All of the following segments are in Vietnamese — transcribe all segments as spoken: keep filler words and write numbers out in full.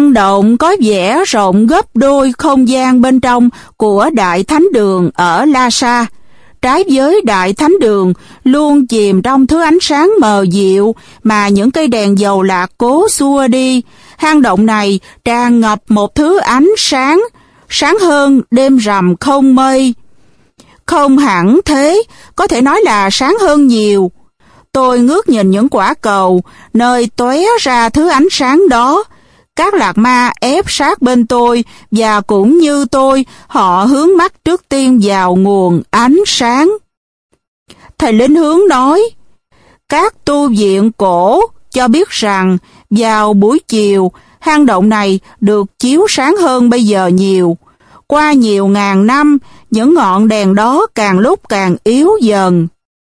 Hang động có vẻ rộng gấp đôi không gian bên trong của Đại Thánh Đường ở Lhasa. Trái với Đại Thánh Đường luôn chìm trong thứ ánh sáng mờ dịu mà những cây đèn dầu lạc cố xua đi, hang động này tràn ngập một thứ ánh sáng, sáng hơn đêm rằm không mây. Không hẳn thế, có thể nói là sáng hơn nhiều. Tôi ngước nhìn những quả cầu, nơi tóe ra thứ ánh sáng đó. Các lạc ma ép sát bên tôi, và cũng như tôi, họ hướng mắt trước tiên vào nguồn ánh sáng. Thầy Linh Hướng nói, các tu viện cổ cho biết rằng vào buổi chiều, hang động này được chiếu sáng hơn bây giờ nhiều. Qua nhiều ngàn năm, những ngọn đèn đó càng lúc càng yếu dần.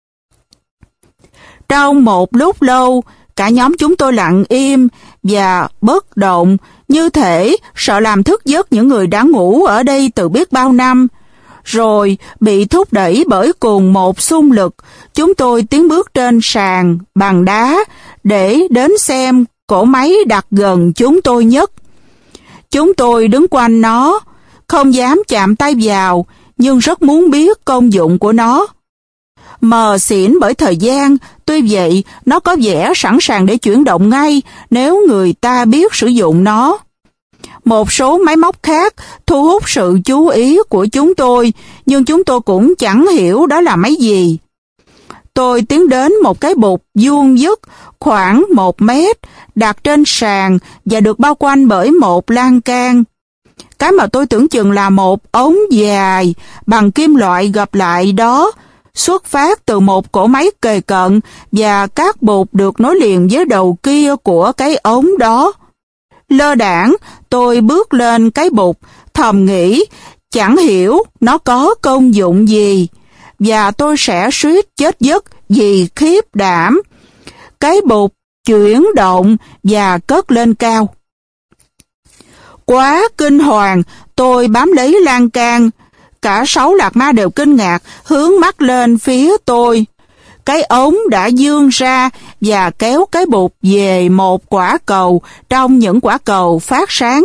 Trong một lúc lâu, cả nhóm chúng tôi lặng im và bất động, như thể sợ làm thức giấc những người đã ngủ ở đây từ biết bao năm. Rồi, bị thúc đẩy bởi cùng một xung lực, chúng tôi tiến bước trên sàn bằng đá để đến xem cỗ máy đặt gần chúng tôi nhất. Chúng tôi đứng quanh nó, không dám chạm tay vào, nhưng rất muốn biết công dụng của nó. Mờ xỉn bởi thời gian, tuy vậy nó có vẻ sẵn sàng để chuyển động ngay nếu người ta biết sử dụng nó. Một số máy móc khác thu hút sự chú ý của chúng tôi, nhưng chúng tôi cũng chẳng hiểu đó là máy gì. Tôi tiến đến một cái bục vuông vức khoảng một mét, đặt trên sàn và được bao quanh bởi một lan can. Cái mà tôi tưởng chừng là một ống dài bằng kim loại gập lại đó, xuất phát từ một cỗ máy kề cận, và các bục được nối liền với đầu kia của cái ống đó. Lơ đãng, tôi bước lên cái bục, thầm nghĩ, chẳng hiểu nó có công dụng gì, và tôi sẽ suýt chết giấc vì khiếp đảm. Cái bục chuyển động và cất lên cao. Quá kinh hoàng, tôi bám lấy lan can. Cả sáu lạc ma đều kinh ngạc, hướng mắt lên phía tôi. Cái ống đã vươn ra và kéo cái bục về một quả cầu trong những quả cầu phát sáng.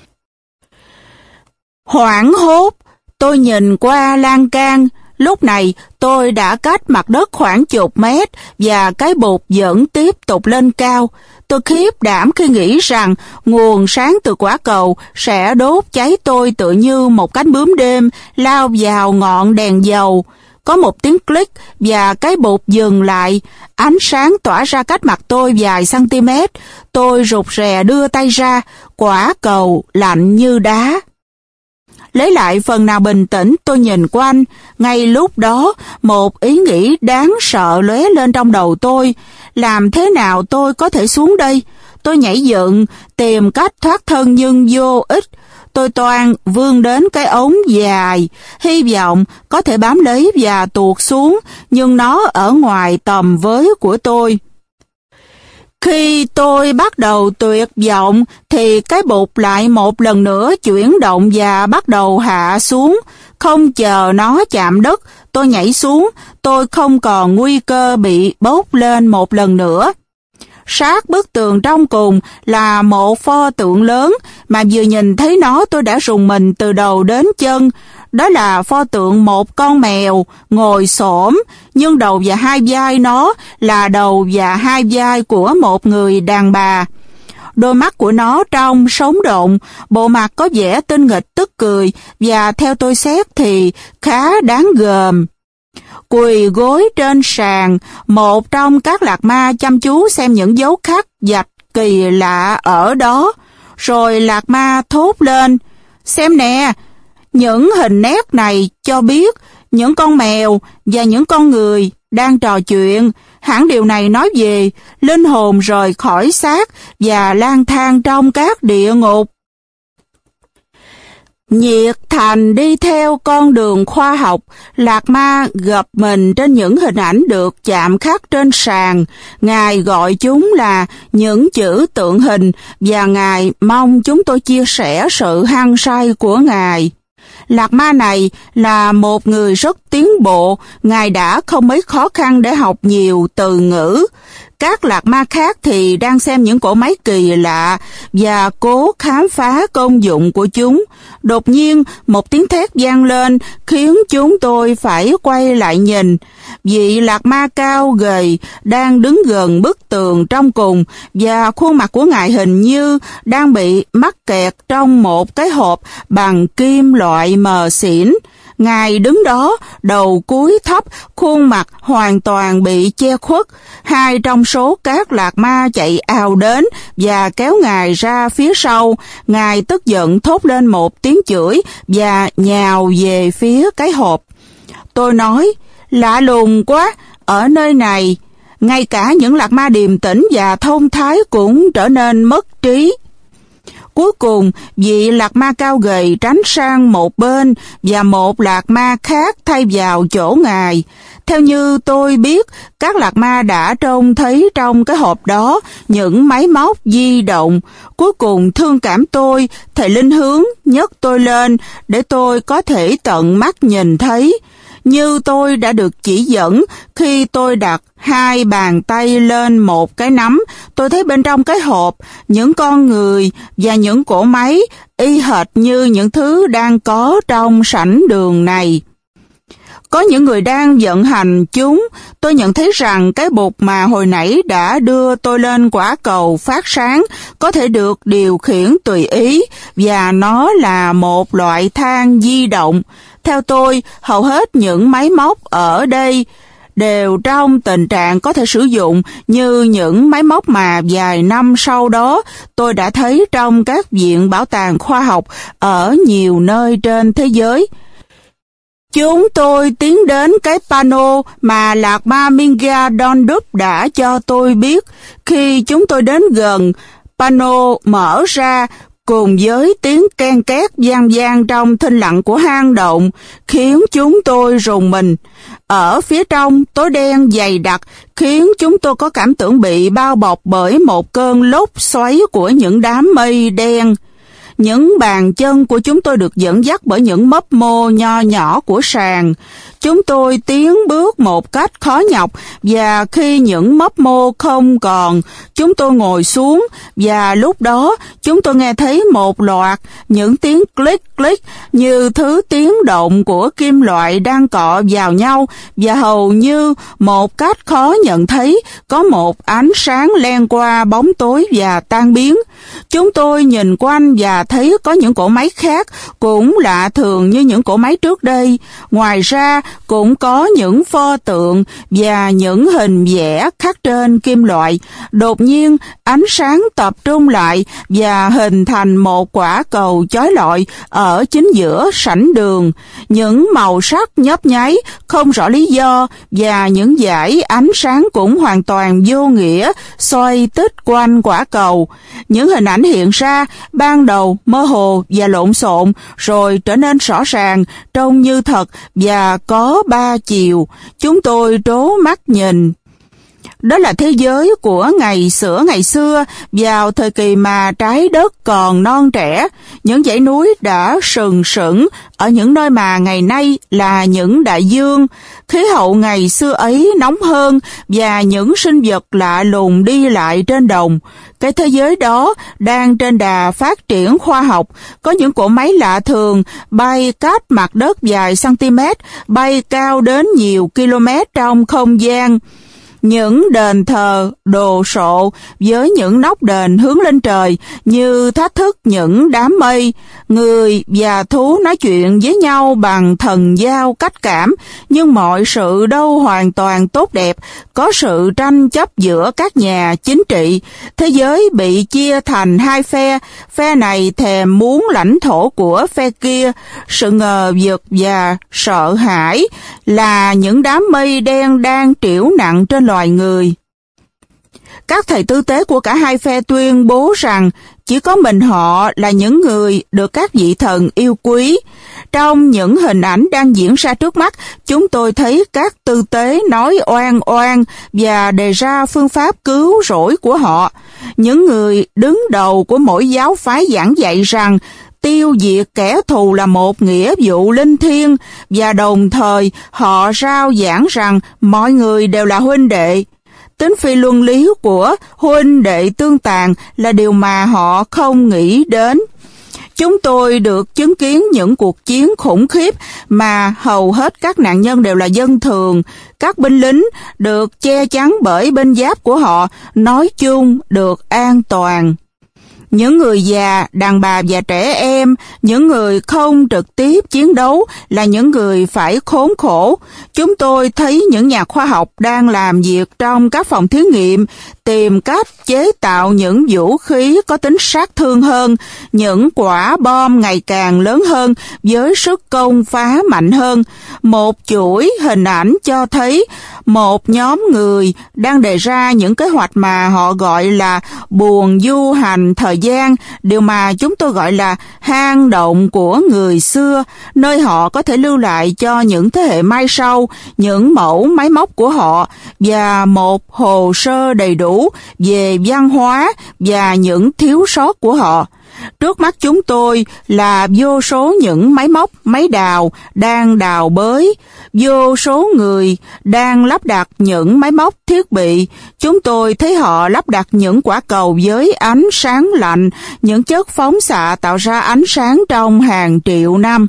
Hoảng hốt, tôi nhìn qua lan can. Lúc này tôi đã cách mặt đất khoảng chục mét và cái bục vẫn tiếp tục lên cao. Tôi khiếp đảm khi nghĩ rằng nguồn sáng từ quả cầu sẽ đốt cháy tôi tựa như một cánh bướm đêm lao vào ngọn đèn dầu. Có một tiếng click và cái bục dừng lại. Ánh sáng tỏa ra cách mặt tôi vài cm. Tôi rụt rè đưa tay ra, quả cầu lạnh như đá. Lấy lại phần nào bình tĩnh, tôi nhìn quanh. Ngay lúc đó, một ý nghĩ đáng sợ lóe lên trong đầu tôi. Làm thế nào tôi có thể xuống đây? Tôi nhảy dựng, tìm cách thoát thân nhưng vô ích. Tôi toan vươn đến cái ống dài, hy vọng có thể bám lấy và tuột xuống, nhưng nó ở ngoài tầm với của tôi. Khi tôi bắt đầu tuyệt vọng, thì cái bục lại một lần nữa chuyển động và bắt đầu hạ xuống. Không chờ nó chạm đất, tôi nhảy xuống, tôi không còn nguy cơ bị bốc lên một lần nữa. Sát bức tường trong cùng là một pho tượng lớn mà vừa nhìn thấy nó tôi đã rùng mình từ đầu đến chân. Đó là pho tượng một con mèo ngồi xổm, nhưng đầu và hai vai nó là đầu và hai vai của một người đàn bà. Đôi mắt của nó trong sống động, bộ mặt có vẻ tinh nghịch tức cười và theo tôi xét thì khá đáng gờm. Quỳ gối trên sàn, một trong các lạc ma chăm chú xem những dấu khắc vạch kỳ lạ ở đó. Rồi lạc ma thốt lên, xem nè, những hình nét này cho biết những con mèo và những con người đang trò chuyện. Hẳn điều này nói về linh hồn rời khỏi xác và lang thang trong các địa ngục. Nhiệt thành đi theo con đường khoa học, lạc ma gặp mình trên những hình ảnh được chạm khắc trên sàn. Ngài gọi chúng là những chữ tượng hình và Ngài mong chúng tôi chia sẻ sự hăng say của Ngài. Lạc ma này là một người rất tiến bộ, Ngài đã không mấy khó khăn để học nhiều từ ngữ. Các lạc ma khác thì đang xem những cỗ máy kỳ lạ và cố khám phá công dụng của chúng. Đột nhiên, một tiếng thét vang lên khiến chúng tôi phải quay lại nhìn. Vị lạc ma cao gầy đang đứng gần bức tường trong cùng và khuôn mặt của ngài hình như đang bị mắc kẹt trong một cái hộp bằng kim loại mờ xỉn. Ngài đứng đó, đầu cúi thấp, khuôn mặt hoàn toàn bị che khuất. Hai trong số các lạc ma chạy ào đến và kéo Ngài ra phía sau. Ngài tức giận thốt lên một tiếng chửi và nhào về phía cái hộp. Tôi nói, lạ lùng quá, ở nơi này, ngay cả những lạc ma điềm tĩnh và thông thái cũng trở nên mất trí. Cuối cùng, vị lạc ma cao gầy tránh sang một bên và một lạc ma khác thay vào chỗ Ngài. Theo như tôi biết, các lạc ma đã trông thấy trong cái hộp đó những máy móc di động. Cuối cùng thương cảm tôi, thầy linh hướng nhấc tôi lên để tôi có thể tận mắt nhìn thấy. Như tôi đã được chỉ dẫn, khi tôi đặt hai bàn tay lên một cái nắm, tôi thấy bên trong cái hộp những con người và những cỗ máy y hệt như những thứ đang có trong sảnh đường này. Có những người đang vận hành chúng. Tôi nhận thấy rằng cái bụt mà hồi nãy đã đưa tôi lên quả cầu phát sáng có thể được điều khiển tùy ý và nó là một loại than di động. Theo tôi, hầu hết những máy móc ở đây đều trong tình trạng có thể sử dụng như những máy móc mà vài năm sau đó tôi đã thấy trong các viện bảo tàng khoa học ở nhiều nơi trên thế giới. Chúng tôi tiến đến cái pano mà lạc ma Minga Dondup đã cho tôi biết. Khi chúng tôi đến gần, pano mở ra cùng với tiếng ken két vang vang trong thinh lặng của hang động, khiến chúng tôi rùng mình. Ở phía trong, tối đen dày đặc, khiến chúng tôi có cảm tưởng bị bao bọc bởi một cơn lốc xoáy của những đám mây đen. Những bàn chân của chúng tôi được dẫn dắt bởi những mấp mô nho nhỏ của sàn. Chúng tôi tiến bước một cách khó nhọc và khi những mấp mô không còn, chúng tôi ngồi xuống và lúc đó chúng tôi nghe thấy một loạt những tiếng click click như thứ tiếng động của kim loại đang cọ vào nhau và hầu như một cách khó nhận thấy có một ánh sáng len qua bóng tối và tan biến. Chúng tôi nhìn quanh và thấy có những cỗ máy khác cũng lạ thường như những cỗ máy trước đây. Ngoài ra, cũng có những pho tượng và những hình vẽ khắc trên kim loại. Đột nhiên, ánh sáng tập trung lại và hình thành một quả cầu chói lọi ở chính giữa sảnh đường. Những màu sắc nhấp nháy, không rõ lý do, và những dải ánh sáng cũng hoàn toàn vô nghĩa xoay tích quanh quả cầu. Những hình ảnh hiện ra ban đầu mơ hồ và lộn xộn, rồi trở nên rõ ràng, trông như thật và có ba chiều. Chúng tôi trố mắt nhìn. Đó là thế giới của ngày xưa ngày xưa, vào thời kỳ mà trái đất còn non trẻ. Những dãy núi đã sừng sững ở những nơi mà ngày nay là những đại dương. Khí hậu ngày xưa ấy nóng hơn và những sinh vật lạ lùng đi lại trên đồng. Cái thế giới đó đang trên đà phát triển khoa học. Có những cỗ máy lạ thường bay cách mặt đất vài cm, bay cao đến nhiều km trong không gian. Những đền thờ đồ sộ với những nóc đền hướng lên trời như thách thức những đám mây. Người và thú nói chuyện với nhau bằng thần giao cách cảm, nhưng mọi sự đâu hoàn toàn tốt đẹp. Có sự tranh chấp giữa các nhà chính trị. Thế giới bị chia thành hai phe. Phe này thèm muốn lãnh thổ của phe kia. Sự ngờ vực và sợ hãi là những đám mây đen đang trĩu nặng trên loài người. Các thầy tư tế của cả hai phe tuyên bố rằng chỉ có mình họ là những người được các vị thần yêu quý. Trong những hình ảnh đang diễn ra trước mắt, chúng tôi thấy các tư tế nói oan oan và đề ra phương pháp cứu rỗi của họ. Những người đứng đầu của mỗi giáo phái giảng dạy rằng tiêu diệt kẻ thù là một nghĩa vụ linh thiêng, và đồng thời họ rao giảng rằng mọi người đều là huynh đệ. Tính phi luân lý của huynh đệ tương tàn là điều mà họ không nghĩ đến. Chúng tôi được chứng kiến những cuộc chiến khủng khiếp mà hầu hết các nạn nhân đều là dân thường. Các binh lính được che chắn bởi binh giáp của họ, nói chung được an toàn. Những người già, đàn bà và trẻ em, những người không trực tiếp chiến đấu là những người phải khốn khổ. Chúng tôi thấy những nhà khoa học đang làm việc trong các phòng thí nghiệm, tìm cách chế tạo những vũ khí có tính sát thương hơn, những quả bom ngày càng lớn hơn với sức công phá mạnh hơn. Một chuỗi hình ảnh cho thấy một nhóm người đang đề ra những kế hoạch mà họ gọi là buồng du hành thời gian, điều mà chúng tôi gọi là hang động của người xưa, nơi họ có thể lưu lại cho những thế hệ mai sau những mẫu máy móc của họ và một hồ sơ đầy đủ về văn hóa và những thiếu sót của họ. Trước mắt chúng tôi là vô số những máy móc, máy đào đang đào bới, vô số người đang lắp đặt những máy móc thiết bị. Chúng tôi thấy họ lắp đặt những quả cầu với ánh sáng lạnh, những chất phóng xạ tạo ra ánh sáng trong hàng triệu năm.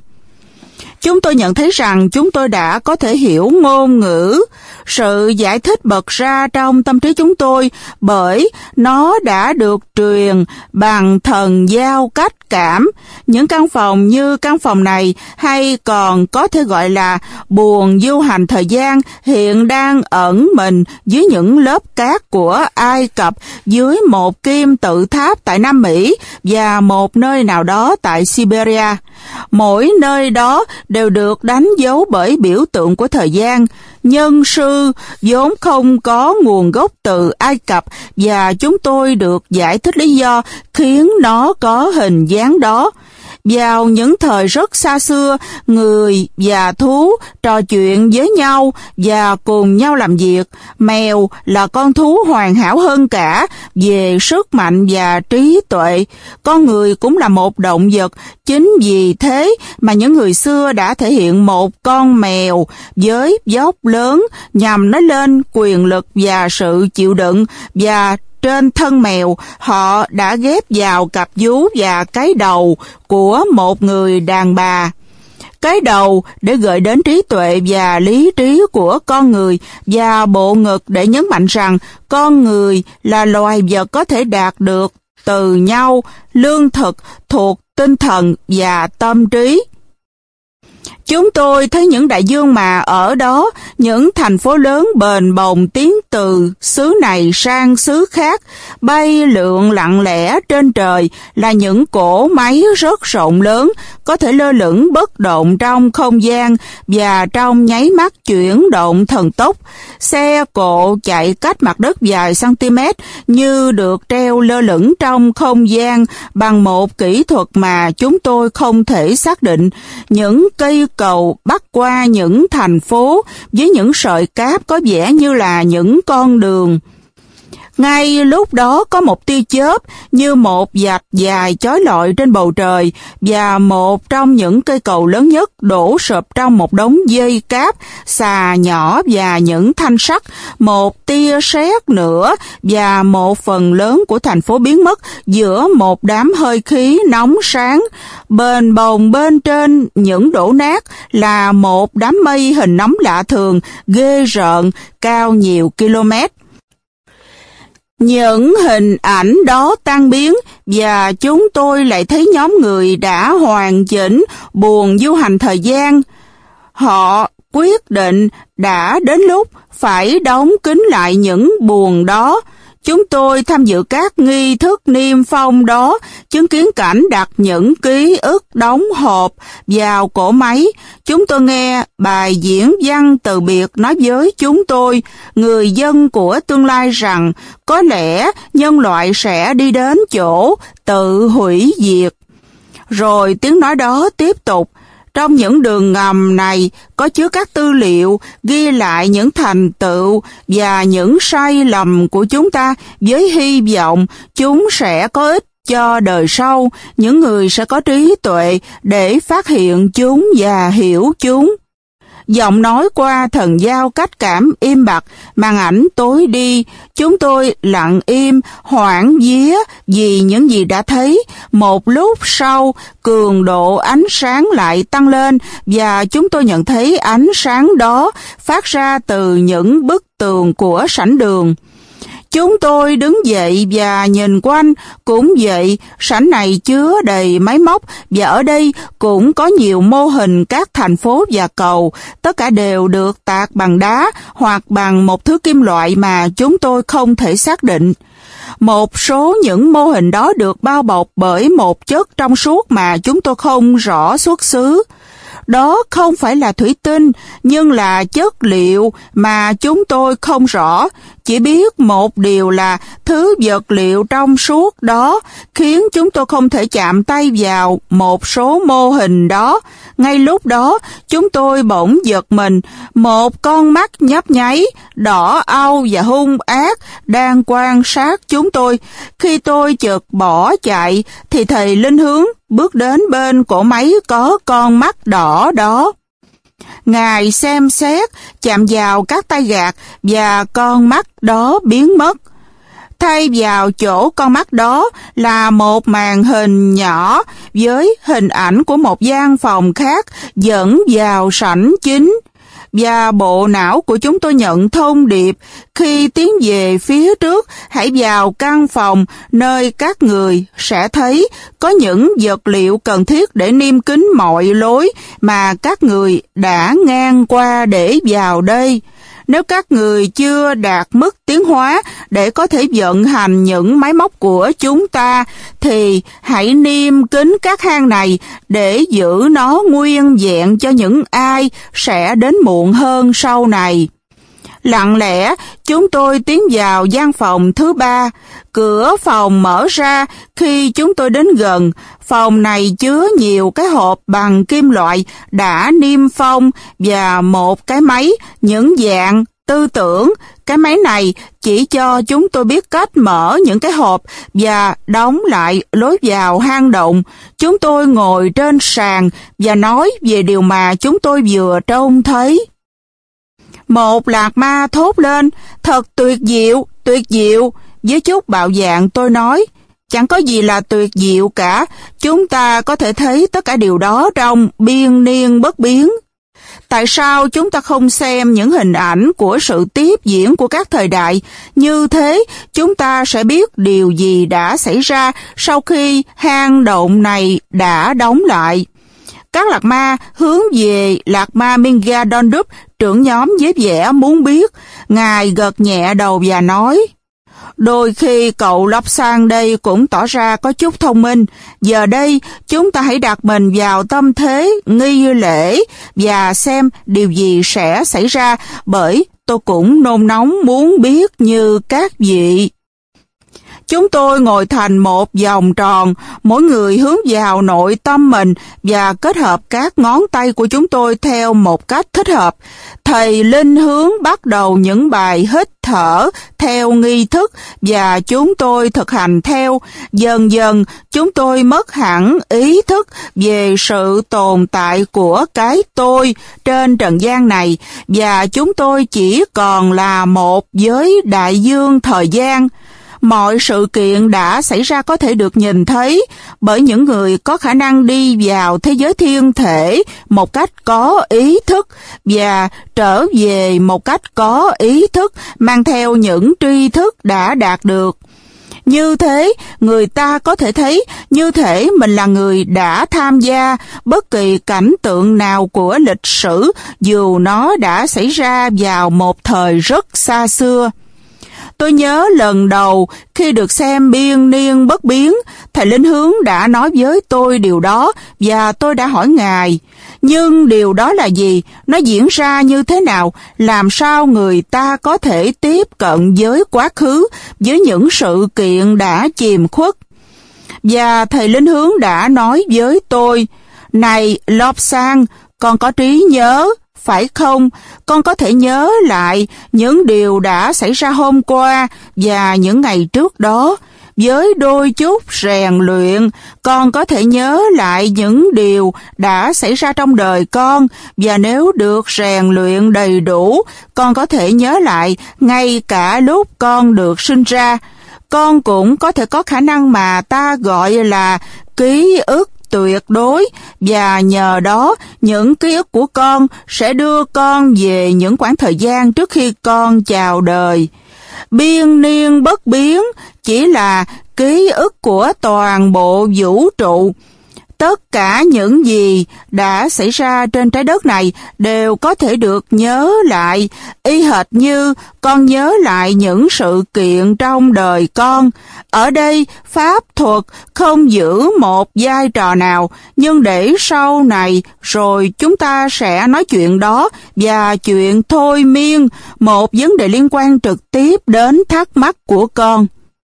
Chúng tôi nhận thấy rằng chúng tôi đã có thể hiểu ngôn ngữ. Sự giải thích bật ra trong tâm trí chúng tôi bởi nó đã được truyền bằng thần giao cách cảm. Những căn phòng như căn phòng này, hay còn có thể gọi là buồng du hành thời gian, hiện đang ẩn mình dưới những lớp cát của Ai Cập, dưới một kim tự tháp tại Nam Mỹ và một nơi nào đó tại Siberia. Mỗi nơi đó đều được đánh dấu bởi biểu tượng của thời gian. Nhân sư vốn không có nguồn gốc từ Ai Cập và chúng tôi được giải thích lý do khiến nó có hình dáng đó. Vào những thời rất xa xưa, người và thú trò chuyện với nhau và cùng nhau làm việc. Mèo là con thú hoàn hảo hơn cả về sức mạnh và trí tuệ. Con người cũng là một động vật. Chính vì thế mà những người xưa đã thể hiện một con mèo với dốc lớn nhằm nói lên quyền lực và sự chịu đựng, và trên thân mèo, họ đã ghép vào cặp vú và cái đầu của một người đàn bà. Cái đầu để gợi đến trí tuệ và lý trí của con người, và bộ ngực để nhấn mạnh rằng con người là loài vật có thể đạt được từ nhau lương thực thuộc tinh thần và tâm trí. Chúng tôi thấy những đại dương mà ở đó, những thành phố lớn bền bồng tiến từ xứ này sang xứ khác, bay lượn lặng lẽ trên trời là những cỗ máy rất rộng lớn, có thể lơ lửng bất động trong không gian và trong nháy mắt chuyển động thần tốc. Xe cộ chạy cách mặt đất vài cm như được treo lơ lửng trong không gian bằng một kỹ thuật mà chúng tôi không thể xác định. Những cây cầu bắc qua những thành phố với những sợi cáp có vẻ như là những con đường. Ngay lúc đó có một tia chớp như một vạch dài chói lọi trên bầu trời, và một trong những cây cầu lớn nhất đổ sụp trong một đống dây cáp, xà nhỏ và những thanh sắt. Một tia sét nữa và một phần lớn của thành phố biến mất giữa một đám hơi khí nóng sáng. Bền bồng bên trên những đổ nát là một đám mây hình nóng lạ thường, ghê rợn, cao nhiều km. Những hình ảnh đó tan biến và chúng tôi lại thấy nhóm người đã hoàn chỉnh buồng du hành thời gian. Họ quyết định đã đến lúc phải đóng kín lại những buồng đó. Chúng tôi tham dự các nghi thức niêm phong đó, chứng kiến cảnh đặt những ký ức đóng hộp vào cỗ máy. Chúng tôi nghe bài diễn văn từ biệt nói với chúng tôi, người dân của tương lai, rằng có lẽ nhân loại sẽ đi đến chỗ tự hủy diệt. Rồi tiếng nói đó tiếp tục. Trong những đường ngầm này có chứa các tư liệu ghi lại những thành tựu và những sai lầm của chúng ta, với hy vọng chúng sẽ có ích cho đời sau. Những người sẽ có trí tuệ để phát hiện chúng và hiểu chúng. Giọng nói qua thần giao cách cảm im bặt, màn ảnh tối đi. Chúng tôi lặng im, hoảng vía vì những gì đã thấy. Một lúc sau, cường độ ánh sáng lại tăng lên và chúng tôi nhận thấy ánh sáng đó phát ra từ những bức tường của sảnh đường. Chúng tôi đứng dậy và nhìn quanh, cũng vậy, sảnh này chứa đầy máy móc và ở đây cũng có nhiều mô hình các thành phố và cầu, tất cả đều được tạc bằng đá hoặc bằng một thứ kim loại mà chúng tôi không thể xác định. Một số những mô hình đó được bao bọc bởi một chất trong suốt mà chúng tôi không rõ xuất xứ. Đó không phải là thủy tinh, nhưng là chất liệu mà chúng tôi không rõ. Chỉ biết một điều là thứ vật liệu trong suốt đó khiến chúng tôi không thể chạm tay vào một số mô hình đó. Ngay lúc đó, chúng tôi bỗng giật mình. Một con mắt nhấp nháy, đỏ au và hung ác đang quan sát chúng tôi. Khi tôi chợt bỏ chạy, thì thầy Linh Hướng bước đến bên cỗ máy có con mắt đỏ đó. Ngài xem xét, chạm vào các tay gạt và con mắt đó biến mất. Thay vào chỗ con mắt đó là một màn hình nhỏ với hình ảnh của một gian phòng khác dẫn vào sảnh chính. Và bộ não của chúng tôi nhận thông điệp: khi tiến về phía trước, hãy vào căn phòng nơi các người sẽ thấy có những vật liệu cần thiết để niêm kín mọi lối mà các người đã ngang qua để vào đây. Nếu các người chưa đạt mức tiến hóa để có thể vận hành những máy móc của chúng ta, thì hãy niêm kín các hang này để giữ nó nguyên vẹn cho những ai sẽ đến muộn hơn sau này. Lặng lẽ, chúng tôi tiến vào gian phòng thứ ba. Cửa phòng mở ra khi chúng tôi đến gần. Phòng này chứa nhiều cái hộp bằng kim loại đã niêm phong và một cái máy những dạng tư tưởng. Cái máy này chỉ cho chúng tôi biết cách mở những cái hộp và đóng lại lối vào hang động. Chúng tôi ngồi trên sàn và nói về điều mà chúng tôi vừa trông thấy. Một lạc ma thốt lên: thật tuyệt diệu, tuyệt diệu. Với chút bạo dạn tôi nói: chẳng có gì là tuyệt diệu cả. Chúng ta có thể thấy tất cả điều đó trong biên niên bất biến. Tại sao chúng ta không xem những hình ảnh của sự tiếp diễn của các thời đại? Như thế, chúng ta sẽ biết điều gì đã xảy ra sau khi hang động này đã đóng lại. Các lạc ma hướng về lạc ma Minga Dondup, trưởng nhóm, với vẻ muốn biết. Ngài gật nhẹ đầu và nói: đôi khi cậu Lobsang đây cũng tỏ ra có chút thông minh. Giờ đây, chúng ta hãy đặt mình vào tâm thế nghi lễ và xem điều gì sẽ xảy ra, bởi tôi cũng nôn nóng muốn biết như các vị. Chúng tôi ngồi thành một vòng tròn, mỗi người hướng vào nội tâm mình và kết hợp các ngón tay của chúng tôi theo một cách thích hợp. Thầy Linh Hướng bắt đầu những bài hít thở theo nghi thức và chúng tôi thực hành theo. Dần dần, chúng tôi mất hẳn ý thức về sự tồn tại của cái tôi trên trần gian này và chúng tôi chỉ còn là một với đại dương thời gian. Mọi sự kiện đã xảy ra có thể được nhìn thấy bởi những người có khả năng đi vào thế giới thiên thể một cách có ý thức và trở về một cách có ý thức, mang theo những tri thức đã đạt được. Như thế, người ta có thể thấy như thể mình là người đã tham gia bất kỳ cảnh tượng nào của lịch sử, dù nó đã xảy ra vào một thời rất xa xưa. Tôi nhớ lần đầu khi được xem biên niên bất biến, thầy Linh Hướng đã nói với tôi điều đó và tôi đã hỏi Ngài: nhưng điều đó là gì? Nó diễn ra như thế nào? Làm sao người ta có thể tiếp cận với quá khứ, với những sự kiện đã chìm khuất? Và thầy Linh Hướng đã nói với tôi: này Lobsang, con có trí nhớ, phải không? Con có thể nhớ lại những điều đã xảy ra hôm qua và những ngày trước đó. với đôi chút rèn luyện, con có thể nhớ lại những điều đã xảy ra trong đời con, và nếu được rèn luyện đầy đủ, con có thể nhớ lại ngay cả lúc con được sinh ra. Con cũng có thể có khả năng mà ta gọi là ký ức tuyệt đối, và nhờ đó những ký ức của con sẽ đưa con về những khoảng thời gian trước khi con chào đời. Biên niên bất biến chỉ là ký ức của toàn bộ vũ trụ. Tất cả những gì đã xảy ra trên trái đất này đều có thể được nhớ lại, y hệt như con nhớ lại những sự kiện trong đời con. Ở đây, pháp thuật không giữ một vai trò nào, nhưng để sau này rồi chúng ta sẽ nói chuyện đó, và chuyện thôi miên, một vấn đề liên quan trực tiếp đến thắc mắc của con.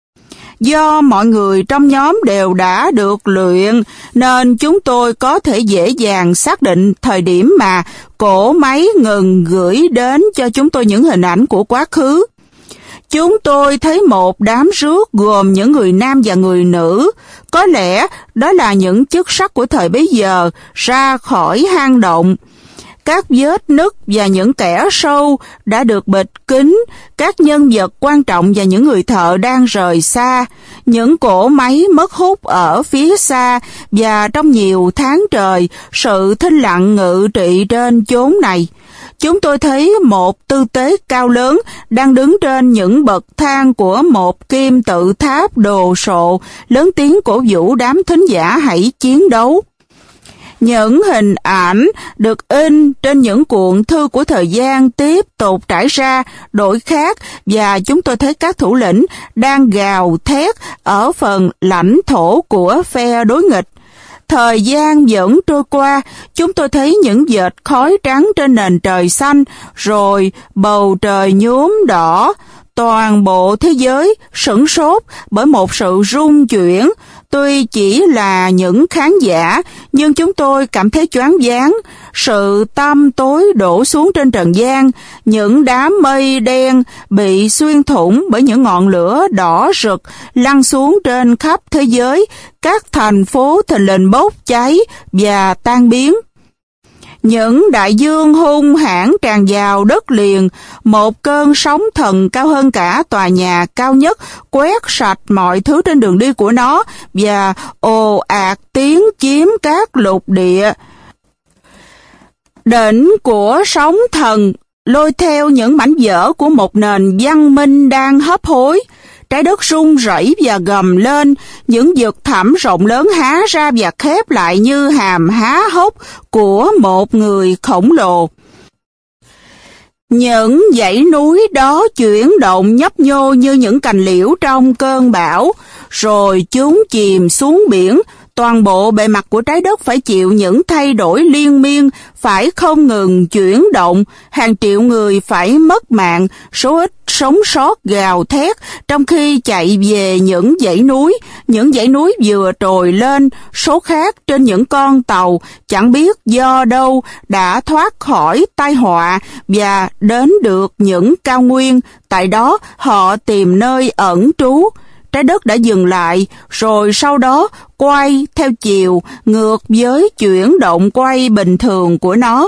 Do mọi người trong nhóm đều đã được luyện, nên chúng tôi có thể dễ dàng xác định thời điểm mà cỗ máy ngừng gửi đến cho chúng tôi những hình ảnh của quá khứ. Chúng tôi thấy một đám rước gồm những người nam và người nữ, có lẽ đó là những chức sắc của thời bấy giờ, ra khỏi hang động. Các vết nứt và những kẽ sâu đã được bịt kín, các nhân vật quan trọng và những người thợ đang rời xa, những cỗ máy mất hút ở phía xa, và trong nhiều tháng trời, sự thinh lặng ngự trị trên chốn này. Chúng tôi thấy một tư tế cao lớn đang đứng trên những bậc thang của một kim tự tháp đồ sộ, lớn tiếng cổ vũ đám thính giả hãy chiến đấu. Những hình ảnh được in trên những cuộn thư của thời gian tiếp tục trải ra đổi khác, và chúng tôi thấy các thủ lĩnh đang gào thét ở phần lãnh thổ của phe đối nghịch. Thời gian vẫn trôi qua, chúng tôi thấy những vệt khói trắng trên nền trời xanh, rồi bầu trời nhuốm đỏ. Toàn bộ thế giới sửng sốt bởi một sự rung chuyển. Tuy chỉ là những khán giả, nhưng chúng tôi cảm thấy choáng váng. Sự tăm tối đổ xuống trên trần gian, những đám mây đen bị xuyên thủng bởi những ngọn lửa đỏ rực lăn xuống trên khắp thế giới. Các thành phố thình lình bốc cháy và tan biến. Những đại dương hung hãn tràn vào đất liền, một cơn sóng thần cao hơn cả tòa nhà cao nhất quét sạch mọi thứ trên đường đi của nó, và ồ ạt tiếng chiếm các lục địa. Đỉnh của sóng thần lôi theo những mảnh vỡ của một nền văn minh đang hấp hối. Trái đất rung rẩy và gầm lên, những vực thẳm rộng lớn há ra và khép lại như hàm há hốc của một người khổng lồ. Những dãy núi đó chuyển động nhấp nhô như những cành liễu trong cơn bão, rồi chúng chìm xuống biển. Toàn bộ bề mặt của trái đất phải chịu những thay đổi liên miên, phải không ngừng chuyển động, hàng triệu người phải mất mạng, số ít sống sót gào thét trong khi chạy về những dãy núi. Những dãy núi vừa trồi lên, số khác trên những con tàu chẳng biết do đâu đã thoát khỏi tai họa và đến được những cao nguyên. Tại đó họ tìm nơi ẩn trú. Trái đất đã dừng lại, rồi sau đó quay theo chiều ngược với chuyển động quay bình thường của nó.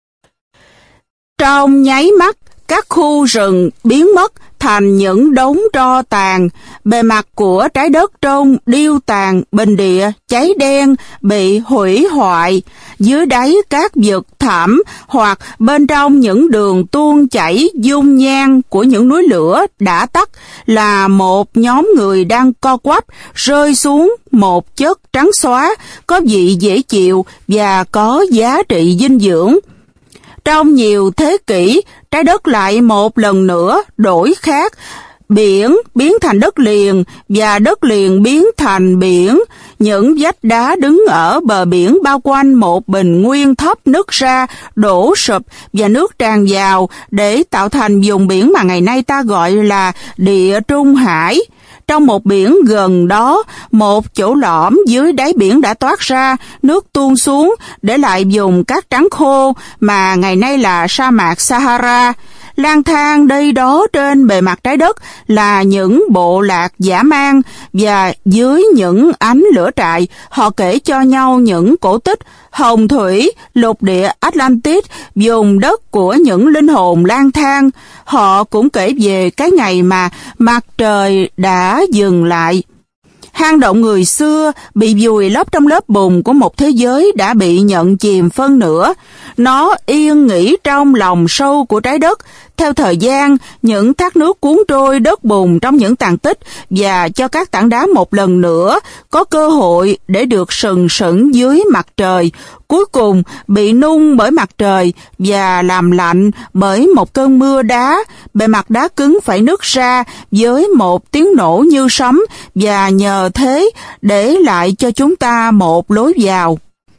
Trong nháy mắt, các khu rừng biến mất thành những đống tro tàn. Bề mặt của trái đất trông điêu tàn, bình địa, cháy đen, bị hủy hoại. Dưới đáy các vực thẳm hoặc bên trong những đường tuôn chảy dung nham của những núi lửa đã tắt là một nhóm người đang co quắp rơi xuống một chất trắng xóa, có vị dễ chịu và có giá trị dinh dưỡng. Trong nhiều thế kỷ, trái đất lại một lần nữa đổi khác. Biển biến thành đất liền và đất liền biến thành biển. Những vách đá đứng ở bờ biển bao quanh một bình nguyên thấp nứt ra, đổ sụp và nước tràn vào để tạo thành vùng biển mà ngày nay ta gọi là Địa Trung Hải. Trong một biển gần đó, một chỗ lõm dưới đáy biển đã toát ra, nước tuôn xuống, để lại vùng cát trắng khô mà ngày nay là sa mạc Sahara. lang thang đây đó trên bề mặt trái đất là những bộ lạc dã man, và dưới những ánh lửa trại, họ kể cho nhau những cổ tích hồng thủy, lục địa Atlantis, vùng đất của những linh hồn lang thang. Họ cũng kể về cái ngày mà mặt trời đã dừng lại. Hang động người xưa bị vùi lấp trong lớp bùn của một thế giới đã bị nhận chìm phân nửa. Nó yên nghỉ trong lòng sâu của trái đất. Theo thời gian, những thác nước cuốn trôi đất bùn trong những tàn tích và cho các tảng đá một lần nữa có cơ hội để được sừng sững dưới mặt trời, cuối cùng bị nung bởi mặt trời và làm lạnh bởi một cơn mưa đá. Bề mặt đá cứng phải nứt ra với một tiếng nổ như sấm, và nhờ thế để lại cho chúng ta một lối vào.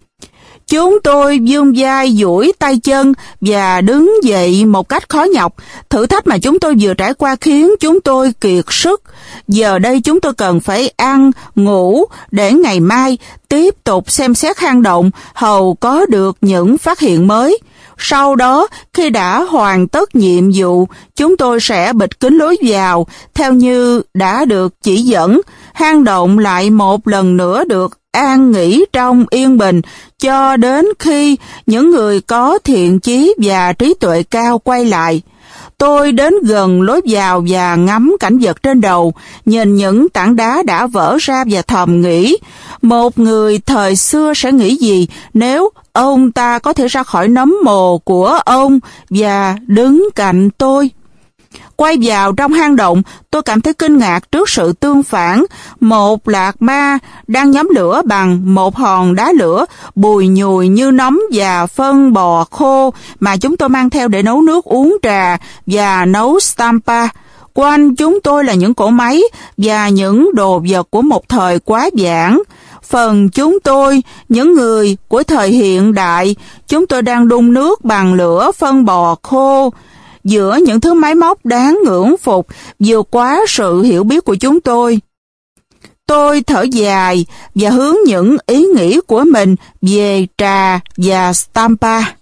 Chúng tôi vươn vai duỗi tay chân và đứng dậy một cách khó nhọc. Thử thách mà chúng tôi vừa trải qua khiến chúng tôi kiệt sức. Giờ đây chúng tôi cần phải ăn, ngủ để ngày mai tiếp tục xem xét hang động, hầu có được những phát hiện mới. Sau đó, khi đã hoàn tất nhiệm vụ, chúng tôi sẽ bịt kín lối vào theo như đã được chỉ dẫn. Hang động lại một lần nữa được an nghỉ trong yên bình cho đến khi những người có thiện chí và trí tuệ cao quay lại. Tôi đến gần lối vào và ngắm cảnh vật trên đầu, nhìn những tảng đá đã vỡ ra và thầm nghĩ, một người thời xưa sẽ nghĩ gì nếu ông ta có thể ra khỏi nấm mồ của ông và đứng cạnh tôi. Quay vào trong hang động, tôi cảm thấy kinh ngạc trước sự tương phản. Một lạc ma đang nhóm lửa bằng một hòn đá lửa bùi nhùi như nấm và phân bò khô mà chúng tôi mang theo để nấu nước uống trà và nấu stampa. Quanh chúng tôi là những cỗ máy và những đồ vật của một thời quá vãng. Phần chúng tôi, những người của thời hiện đại, chúng tôi đang đun nước bằng lửa phân bò khô. Giữa những thứ máy móc đáng ngưỡng phục vượt quá sự hiểu biết của chúng tôi. Tôi thở dài và hướng những ý nghĩ của mình về trà và stampa.